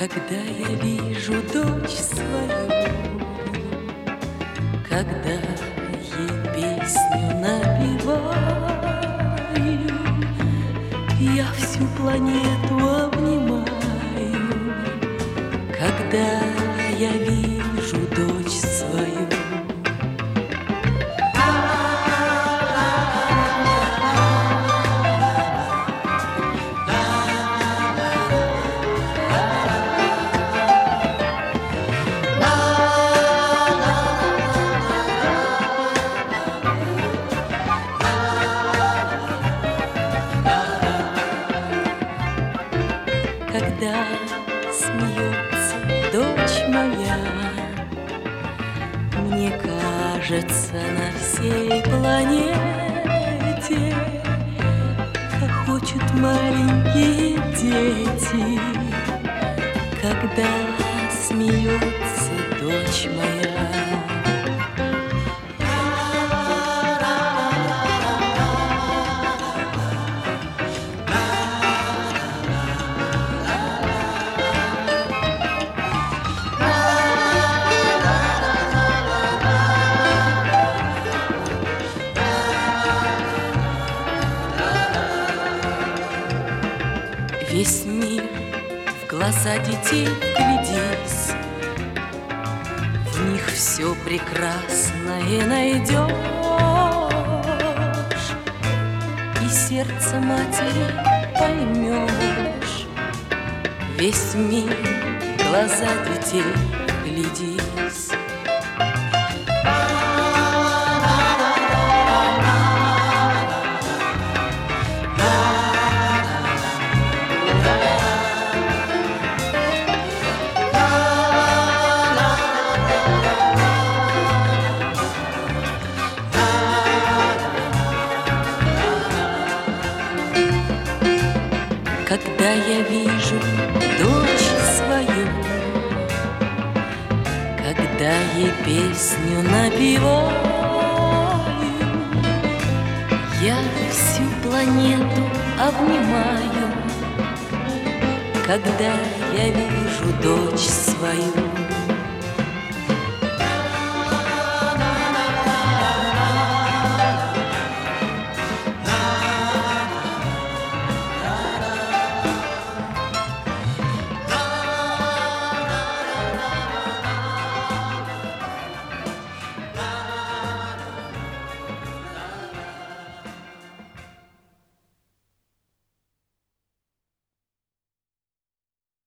Когда я вижу дочь свою, когда ей песню напеваю, я всю планету обнимаю. Когда я вижу дочь свою. Когда смеется дочь моя, мне кажется, на всей планете хохочут маленькие дети. Когда смеется дочь моя. Весь мир в глаза детей глядись, в них все прекрасное найдешь, и сердце матери поймешь. Весь мир в глаза детей глядись. Когда я вижу дочь свою, когда ей песню напеваю, я всю планету обнимаю. Когда я вижу дочь свою.